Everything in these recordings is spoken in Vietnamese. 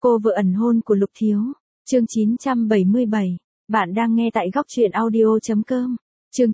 Cô vợ ẩn hôn của Lục Thiếu. Chương 977. Bạn đang nghe tại góc truyện audio.com. Chương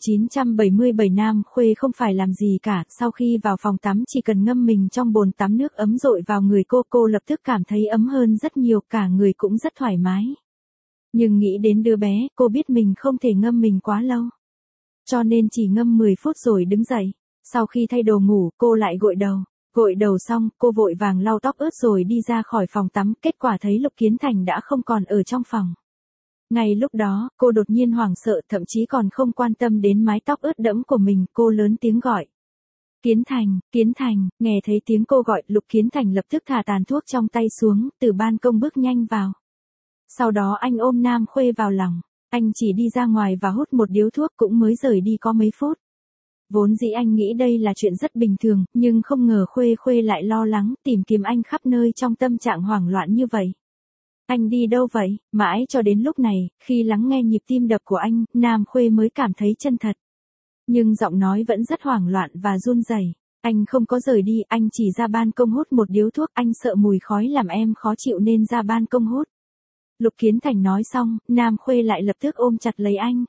977 Nam Khuê không phải làm gì cả, sau khi vào phòng tắm chỉ cần ngâm mình trong bồn tắm nước ấm dội vào người cô lập tức cảm thấy ấm hơn rất nhiều, cả người cũng rất thoải mái. Nhưng nghĩ đến đứa bé, cô biết mình không thể ngâm mình quá lâu. Cho nên chỉ ngâm 10 phút rồi đứng dậy. Sau khi thay đồ ngủ, cô lại gội đầu. Gội đầu xong, cô vội vàng lau tóc ướt rồi đi ra khỏi phòng tắm, kết quả thấy Lục Kiến Thành đã không còn ở trong phòng. Ngay lúc đó, cô đột nhiên hoảng sợ, thậm chí còn không quan tâm đến mái tóc ướt đẫm của mình, cô lớn tiếng gọi. Kiến Thành, nghe thấy tiếng cô gọi, Lục Kiến Thành lập tức thả tàn thuốc trong tay xuống, từ ban công bước nhanh vào. Sau đó anh ôm Nam Khuê vào lòng, anh chỉ đi ra ngoài và hút một điếu thuốc cũng mới rời đi có mấy phút. Vốn dĩ anh nghĩ đây là chuyện rất bình thường, nhưng không ngờ Khuê lại lo lắng, tìm kiếm anh khắp nơi trong tâm trạng hoảng loạn như vậy. Anh đi đâu vậy? Mãi cho đến lúc này, khi lắng nghe nhịp tim đập của anh, Nam Khuê mới cảm thấy chân thật. Nhưng giọng nói vẫn rất hoảng loạn và run rẩy. Anh không có rời đi, anh chỉ ra ban công hút một điếu thuốc, anh sợ mùi khói làm em khó chịu nên ra ban công hút. Lục Kiến Thành nói xong, Nam Khuê lại lập tức ôm chặt lấy anh.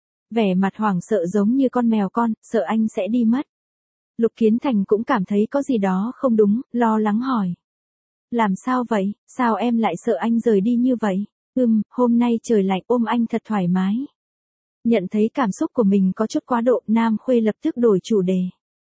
Vẻ mặt hoảng sợ giống như con mèo con, sợ anh sẽ đi mất. Lục Kiến Thành cũng cảm thấy có gì đó không đúng, lo lắng hỏi. Làm sao vậy, sao em lại sợ anh rời đi như vậy? Hôm nay trời lạnh, ôm anh thật thoải mái. Nhận thấy cảm xúc của mình có chút quá độ, Nam Khuê lập tức đổi chủ đề.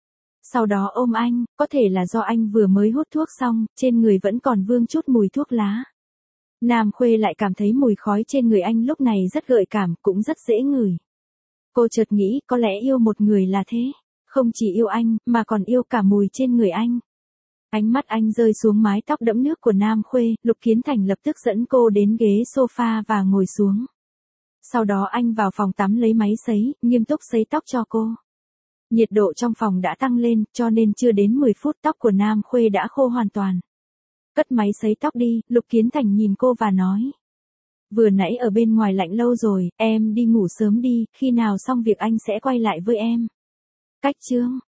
Sau đó ôm anh, có thể là do anh vừa mới hút thuốc xong, trên người vẫn còn vương chút mùi thuốc lá. Nam Khuê lại cảm thấy mùi khói trên người anh lúc này rất gợi cảm, cũng rất dễ ngửi. Cô chợt nghĩ có lẽ yêu một người là thế, không chỉ yêu anh, mà còn yêu cả mùi trên người anh. Ánh mắt anh rơi xuống mái tóc đẫm nước của Nam Khuê, Lục Kiến Thành lập tức dẫn cô đến ghế sofa và ngồi xuống. Sau đó anh vào phòng tắm lấy máy sấy, nghiêm túc sấy tóc cho cô. Nhiệt độ trong phòng đã tăng lên, cho nên chưa đến 10 phút tóc của Nam Khuê đã khô hoàn toàn. Cất máy sấy tóc đi, Lục Kiến Thành nhìn cô và nói. Vừa nãy ở bên ngoài lạnh lâu rồi, em đi ngủ sớm đi, khi nào xong việc anh sẽ quay lại với em. Cách chương.